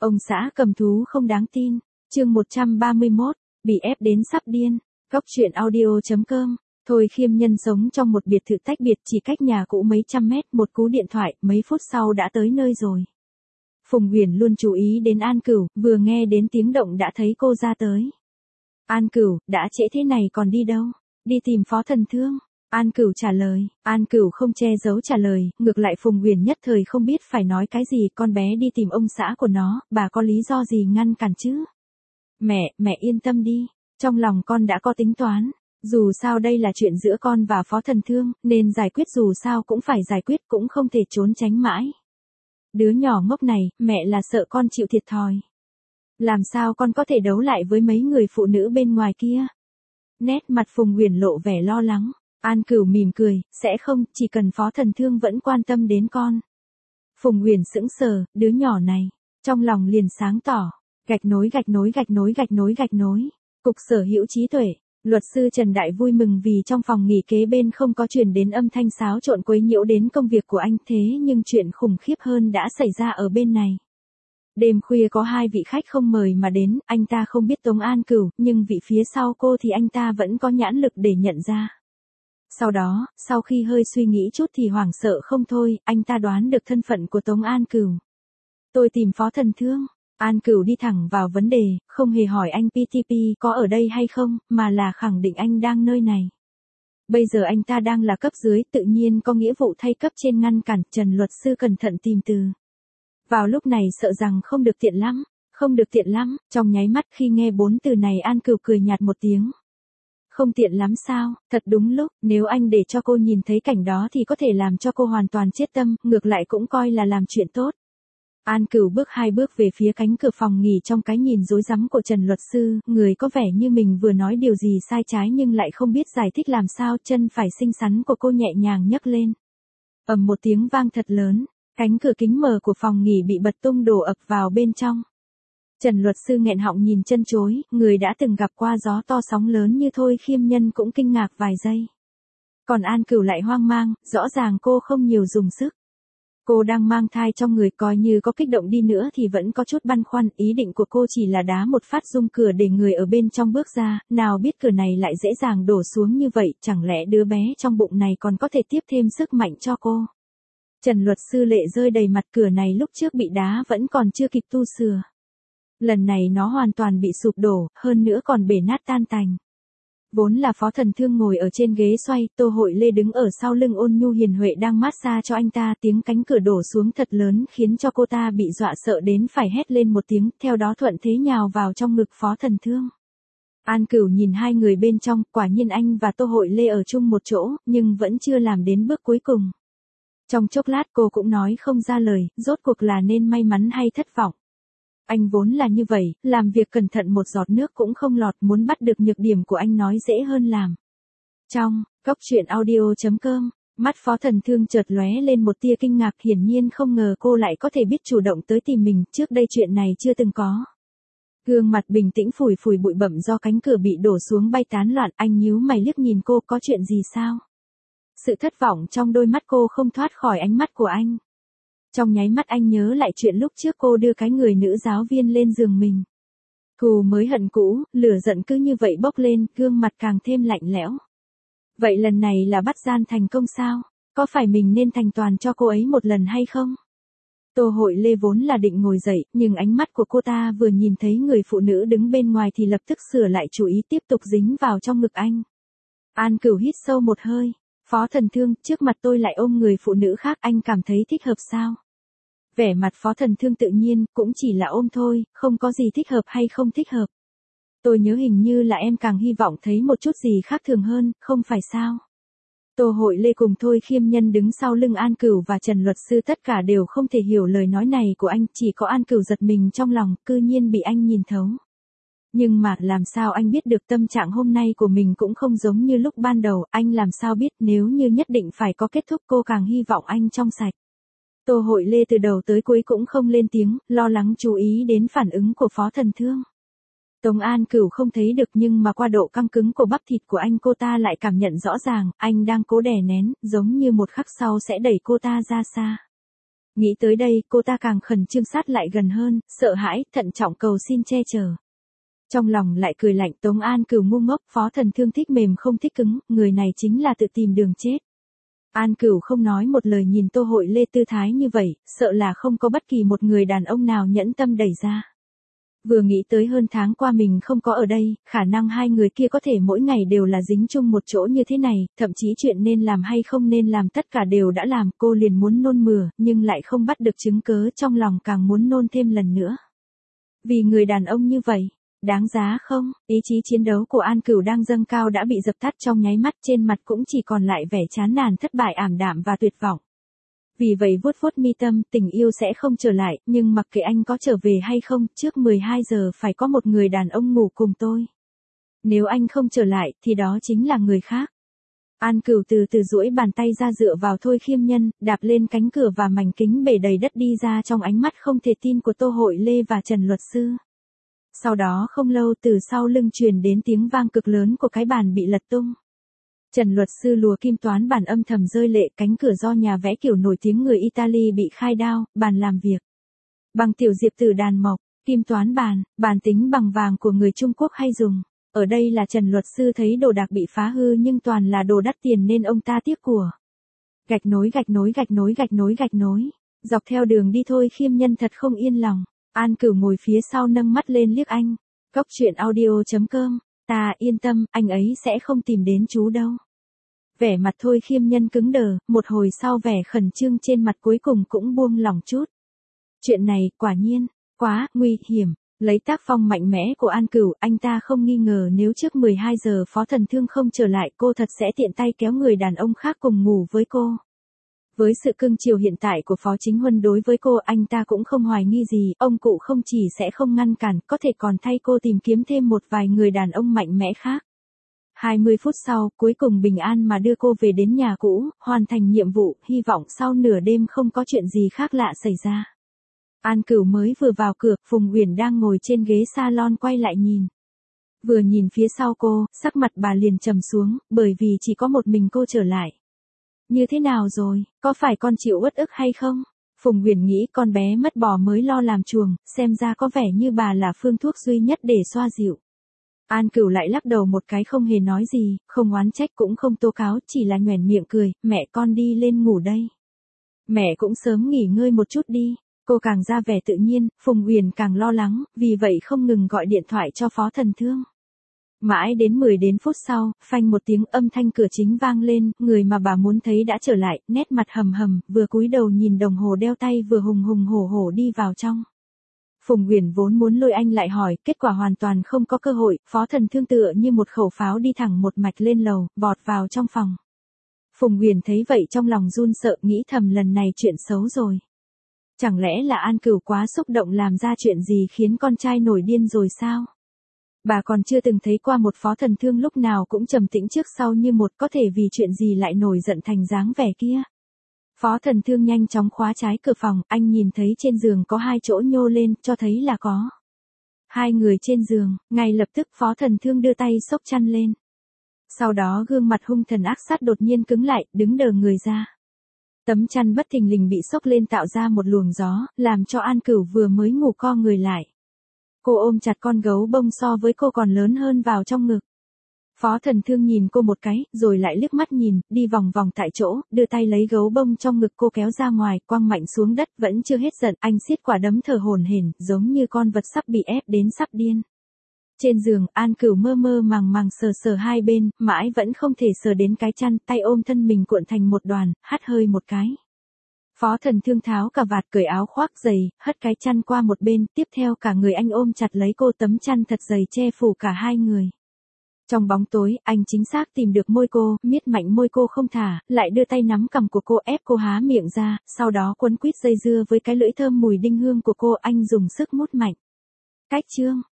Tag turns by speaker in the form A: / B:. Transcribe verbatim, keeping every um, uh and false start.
A: Ông xã cầm thú không đáng tin. Chương một trăm ba mươi mốt, bị ép đến sắp điên. Cóc truyện audio chấm com. Thôi Khiêm Nhân sống trong một biệt thự tách biệt chỉ cách nhà cũ mấy trăm mét, một cú điện thoại, mấy phút sau đã tới nơi rồi. Phùng Huyền luôn chú ý đến An Cửu, vừa nghe đến tiếng động đã thấy cô ra tới. An Cửu, đã trễ thế này còn đi đâu? Đi tìm Phó Thần Thương. An Cửu trả lời. An Cửu không che giấu trả lời, ngược lại Phùng Huyền nhất thời không biết phải nói cái gì. Con bé đi tìm ông xã của nó, bà có lý do gì ngăn cản chứ? Mẹ, mẹ yên tâm đi, trong lòng con đã có tính toán. Dù sao đây là chuyện giữa con và Phó Thần Thương, nên giải quyết dù sao cũng phải giải quyết, cũng không thể trốn tránh mãi. Đứa nhỏ ngốc này, mẹ là sợ con chịu thiệt thòi. Làm sao con có thể đấu lại với mấy người phụ nữ bên ngoài kia? Nét mặt Phùng Huyền lộ vẻ lo lắng. An Cửu mỉm cười, sẽ không, chỉ cần Phó Thần Thương vẫn quan tâm đến con. Phùng Huyền sững sờ, đứa nhỏ này, trong lòng liền sáng tỏ. Gạch nối gạch nối gạch nối gạch nối gạch nối. Cục Sở Hữu Trí Tuệ. Luật sư Trần Đại vui mừng vì trong phòng nghỉ kế bên không có truyền đến âm thanh xáo trộn quấy nhiễu đến công việc của anh, thế nhưng chuyện khủng khiếp hơn đã xảy ra ở bên này. Đêm khuya có hai vị khách không mời mà đến, anh ta không biết Tống An Cửu, nhưng vị phía sau cô thì anh ta vẫn có nhãn lực để nhận ra. Sau đó, sau khi hơi suy nghĩ chút thì hoảng sợ không thôi, anh ta đoán được thân phận của Tống An Cửu. Tôi tìm Phó Thần Thương. An Cửu đi thẳng vào vấn đề, không hề hỏi anh pê tê pê có ở đây hay không, mà là khẳng định anh đang nơi này. Bây giờ anh ta đang là cấp dưới, tự nhiên có nghĩa vụ thay cấp trên ngăn cản. Trần luật sư cẩn thận tìm từ. Vào lúc này sợ rằng không được tiện lắm, không được tiện lắm, trong nháy mắt khi nghe bốn từ này An Cửu cười nhạt một tiếng. Không tiện lắm sao, thật đúng lúc, nếu anh để cho cô nhìn thấy cảnh đó thì có thể làm cho cô hoàn toàn chết tâm, ngược lại cũng coi là làm chuyện tốt. An Cửu bước hai bước về phía cánh cửa phòng nghỉ trong cái nhìn rối rắm của Trần luật sư, người có vẻ như mình vừa nói điều gì sai trái nhưng lại không biết giải thích làm sao, chân phải xinh xắn của cô nhẹ nhàng nhấc lên. Ầm một tiếng vang thật lớn, cánh cửa kính mờ của phòng nghỉ bị bật tung đổ ập vào bên trong. Trần luật sư nghẹn họng nhìn chân chối, người đã từng gặp qua gió to sóng lớn như Thôi Khiêm Nhân cũng kinh ngạc vài giây. Còn An Cửu lại hoang mang, rõ ràng cô không nhiều dùng sức. Cô đang mang thai trong người, coi như có kích động đi nữa thì vẫn có chút băn khoăn, ý định của cô chỉ là đá một phát rung cửa để người ở bên trong bước ra, nào biết cửa này lại dễ dàng đổ xuống như vậy, chẳng lẽ đứa bé trong bụng này còn có thể tiếp thêm sức mạnh cho cô. Trần luật sư lệ rơi đầy mặt, cửa này lúc trước bị đá vẫn còn chưa kịp tu sửa. Lần này nó hoàn toàn bị sụp đổ, hơn nữa còn bể nát tan tành. Vốn là Phó Thần Thương ngồi ở trên ghế xoay, Tô Hội Lê đứng ở sau lưng ôn nhu hiền huệ đang mát xa cho anh ta, tiếng cánh cửa đổ xuống thật lớn khiến cho cô ta bị dọa sợ đến phải hét lên một tiếng, theo đó thuận thế nhào vào trong ngực Phó Thần Thương. An Cửu nhìn hai người bên trong, quả nhiên anh và Tô Hội Lê ở chung một chỗ, nhưng vẫn chưa làm đến bước cuối cùng. Trong chốc lát cô cũng nói không ra lời, rốt cuộc là nên may mắn hay thất vọng. Anh vốn là như vậy, làm việc cẩn thận một giọt nước cũng không lọt, muốn bắt được nhược điểm của anh nói dễ hơn làm. Trong, Cóc truyện audio chấm com, mắt Phó Thần Thương chợt lóe lên một tia kinh ngạc, hiển nhiên không ngờ cô lại có thể biết chủ động tới tìm mình, trước đây chuyện này chưa từng có. Gương mặt bình tĩnh phủi phủi bụi bặm do cánh cửa bị đổ xuống bay tán loạn, anh nhíu mày liếc nhìn cô, có chuyện gì sao? Sự thất vọng trong đôi mắt cô không thoát khỏi ánh mắt của anh. Trong nháy mắt anh nhớ lại chuyện lúc trước cô đưa cái người nữ giáo viên lên giường mình. Thù mới hận cũ, lửa giận cứ như vậy bốc lên, gương mặt càng thêm lạnh lẽo. Vậy lần này là bắt gian thành công sao? Có phải mình nên thành toàn cho cô ấy một lần hay không? Tô Hội Lê vốn là định ngồi dậy, nhưng ánh mắt của cô ta vừa nhìn thấy người phụ nữ đứng bên ngoài thì lập tức sửa lại chủ ý, tiếp tục dính vào trong ngực anh. An Cửu hít sâu một hơi. Phó Thần Thương, trước mặt tôi lại ôm người phụ nữ khác, anh cảm thấy thích hợp sao? Vẻ mặt Phó Thần Thương tự nhiên, cũng chỉ là ôm thôi, không có gì thích hợp hay không thích hợp. Tôi nhớ hình như là em càng hy vọng thấy một chút gì khác thường hơn, không phải sao? Tô Hội Lê cùng Thôi Khiêm Nhân đứng sau lưng An Cửu và Trần luật sư tất cả đều không thể hiểu lời nói này của anh, chỉ có An Cửu giật mình trong lòng, cư nhiên bị anh nhìn thấu. Nhưng mà làm sao anh biết được tâm trạng hôm nay của mình cũng không giống như lúc ban đầu, anh làm sao biết nếu như nhất định phải có kết thúc, cô càng hy vọng anh trong sạch. Tô Hội Lê từ đầu tới cuối cũng không lên tiếng, lo lắng chú ý đến phản ứng của Phó Thần Thương. Tống An Cửu không thấy được nhưng mà qua độ căng cứng của bắp thịt của anh cô ta lại cảm nhận rõ ràng, anh đang cố đè nén, giống như một khắc sau sẽ đẩy cô ta ra xa. Nghĩ tới đây, cô ta càng khẩn trương sát lại gần hơn, sợ hãi, thận trọng cầu xin che chở. Trong lòng lại cười lạnh, Tống An Cửu ngu ngốc, Phó Thần Thương thích mềm không thích cứng, người này chính là tự tìm đường chết. An Cửu không nói một lời nhìn Tô Hội Lê tư thái như vậy, sợ là không có bất kỳ một người đàn ông nào nhẫn tâm đẩy ra. Vừa nghĩ tới hơn tháng qua mình không có ở đây, khả năng hai người kia có thể mỗi ngày đều là dính chung một chỗ như thế này, thậm chí chuyện nên làm hay không nên làm tất cả đều đã làm, cô liền muốn nôn mửa, nhưng lại không bắt được chứng cớ, trong lòng càng muốn nôn thêm lần nữa. Vì người đàn ông như vậy, đáng giá không? Ý chí chiến đấu của An Cửu đang dâng cao đã bị dập tắt trong nháy mắt, trên mặt cũng chỉ còn lại vẻ chán nản, thất bại, ảm đạm và tuyệt vọng. Vì vậy vuốt vuốt mi tâm, tình yêu sẽ không trở lại, nhưng mặc kệ anh có trở về hay không, trước mười hai giờ phải có một người đàn ông ngủ cùng tôi. Nếu anh không trở lại, thì đó chính là người khác. An Cửu từ từ duỗi bàn tay ra dựa vào Thôi Khiêm Nhân, đạp lên cánh cửa và mảnh kính bể đầy đất đi ra trong ánh mắt không thể tin của Tô Hội Lê và Trần luật sư. Sau đó không lâu từ sau lưng truyền đến tiếng vang cực lớn của cái bàn bị lật tung. Trần luật sư lùa kim toán bàn âm thầm rơi lệ, cánh cửa do nhà vẽ kiểu nổi tiếng người Italy bị khai đao, bàn làm việc bằng tiểu diệp tử đàn mộc, kim toán bàn, bàn tính bằng vàng của người Trung Quốc hay dùng. Ở đây là Trần luật sư thấy đồ đạc bị phá hư nhưng toàn là đồ đắt tiền nên ông ta tiếc của. Gạch nối gạch nối gạch nối gạch nối gạch nối, dọc theo đường đi Thôi Khiêm Nhân thật không yên lòng. An Cửu ngồi phía sau nâng mắt lên liếc anh. Góc truyện audio chấm com, ta yên tâm, anh ấy sẽ không tìm đến chú đâu. Vẻ mặt Thôi Khiêm Nhân cứng đờ, một hồi sau vẻ khẩn trương trên mặt cuối cùng cũng buông lỏng chút. Chuyện này, quả nhiên, quá, nguy hiểm. Lấy tác phong mạnh mẽ của An Cửu, anh ta không nghi ngờ nếu trước mười hai giờ Phó Thần Thương không trở lại, cô thật sẽ tiện tay kéo người đàn ông khác cùng ngủ với cô. Với sự cưng chiều hiện tại của Phó Chính Huân đối với cô, anh ta cũng không hoài nghi gì, ông cụ không chỉ sẽ không ngăn cản, có thể còn thay cô tìm kiếm thêm một vài người đàn ông mạnh mẽ khác. hai mươi phút sau, cuối cùng bình an mà đưa cô về đến nhà cũ, hoàn thành nhiệm vụ, hy vọng sau nửa đêm không có chuyện gì khác lạ xảy ra. An Cửu mới vừa vào cửa, Phùng Uyển đang ngồi trên ghế salon quay lại nhìn. Vừa nhìn phía sau cô, sắc mặt bà liền trầm xuống, bởi vì chỉ có một mình cô trở lại. Như thế nào rồi, có phải con chịu uất ức hay không? Phùng Uyển nghĩ con bé mất bò mới lo làm chuồng, xem ra có vẻ như bà là phương thuốc duy nhất để xoa dịu. An Cửu lại lắc đầu một cái không hề nói gì, không oán trách cũng không tố cáo, chỉ là nhoẻn miệng cười, mẹ con đi lên ngủ đây. Mẹ cũng sớm nghỉ ngơi một chút đi. Cô càng ra vẻ tự nhiên, Phùng Uyển càng lo lắng, vì vậy không ngừng gọi điện thoại cho Phó Thần Thương. Mãi đến mười đến phút sau, phanh một tiếng âm thanh cửa chính vang lên, người mà bà muốn thấy đã trở lại, nét mặt hầm hầm, vừa cúi đầu nhìn đồng hồ đeo tay vừa hùng hùng hổ hổ đi vào trong. Phùng Uyển vốn muốn lôi anh lại hỏi, kết quả hoàn toàn không có cơ hội, Phó Thần Thương tựa như một khẩu pháo đi thẳng một mạch lên lầu, vọt vào trong phòng. Phùng Uyển thấy vậy trong lòng run sợ, nghĩ thầm lần này chuyện xấu rồi. Chẳng lẽ là An Cửu quá xúc động làm ra chuyện gì khiến con trai nổi điên rồi sao? Bà còn chưa từng thấy qua một Phó Thần Thương lúc nào cũng trầm tĩnh trước sau như một, có thể vì chuyện gì lại nổi giận thành dáng vẻ kia. Phó Thần Thương nhanh chóng khóa trái cửa phòng, anh nhìn thấy trên giường có hai chỗ nhô lên, cho thấy là có hai người trên giường, ngay lập tức Phó Thần Thương đưa tay xốc chăn lên. Sau đó gương mặt hung thần ác sát đột nhiên cứng lại, đứng đờ người ra. Tấm chăn bất thình lình bị xốc lên tạo ra một luồng gió, làm cho An Cửu vừa mới ngủ co người lại. Cô ôm chặt con gấu bông so với cô còn lớn hơn vào trong ngực. Phó Thần Thương nhìn cô một cái, rồi lại liếc mắt nhìn, đi vòng vòng tại chỗ, đưa tay lấy gấu bông trong ngực cô kéo ra ngoài, quăng mạnh xuống đất, vẫn chưa hết giận, anh siết quả đấm thở hổn hển, giống như con vật sắp bị ép đến sắp điên. Trên giường, An Cửu mơ mơ màng màng sờ sờ hai bên, mãi vẫn không thể sờ đến cái chăn, tay ôm thân mình cuộn thành một đoàn, hắt hơi một cái. Phó Thần Thương tháo cà vạt cởi áo khoác dày, hất cái chăn qua một bên, tiếp theo cả người anh ôm chặt lấy cô, tấm chăn thật dày che phủ cả hai người. Trong bóng tối, anh chính xác tìm được môi cô, miết mạnh môi cô không thả, lại đưa tay nắm cằm của cô ép cô há miệng ra, sau đó quấn quýt dây dưa với cái lưỡi thơm mùi đinh hương của cô, anh dùng sức mút mạnh. Cách chương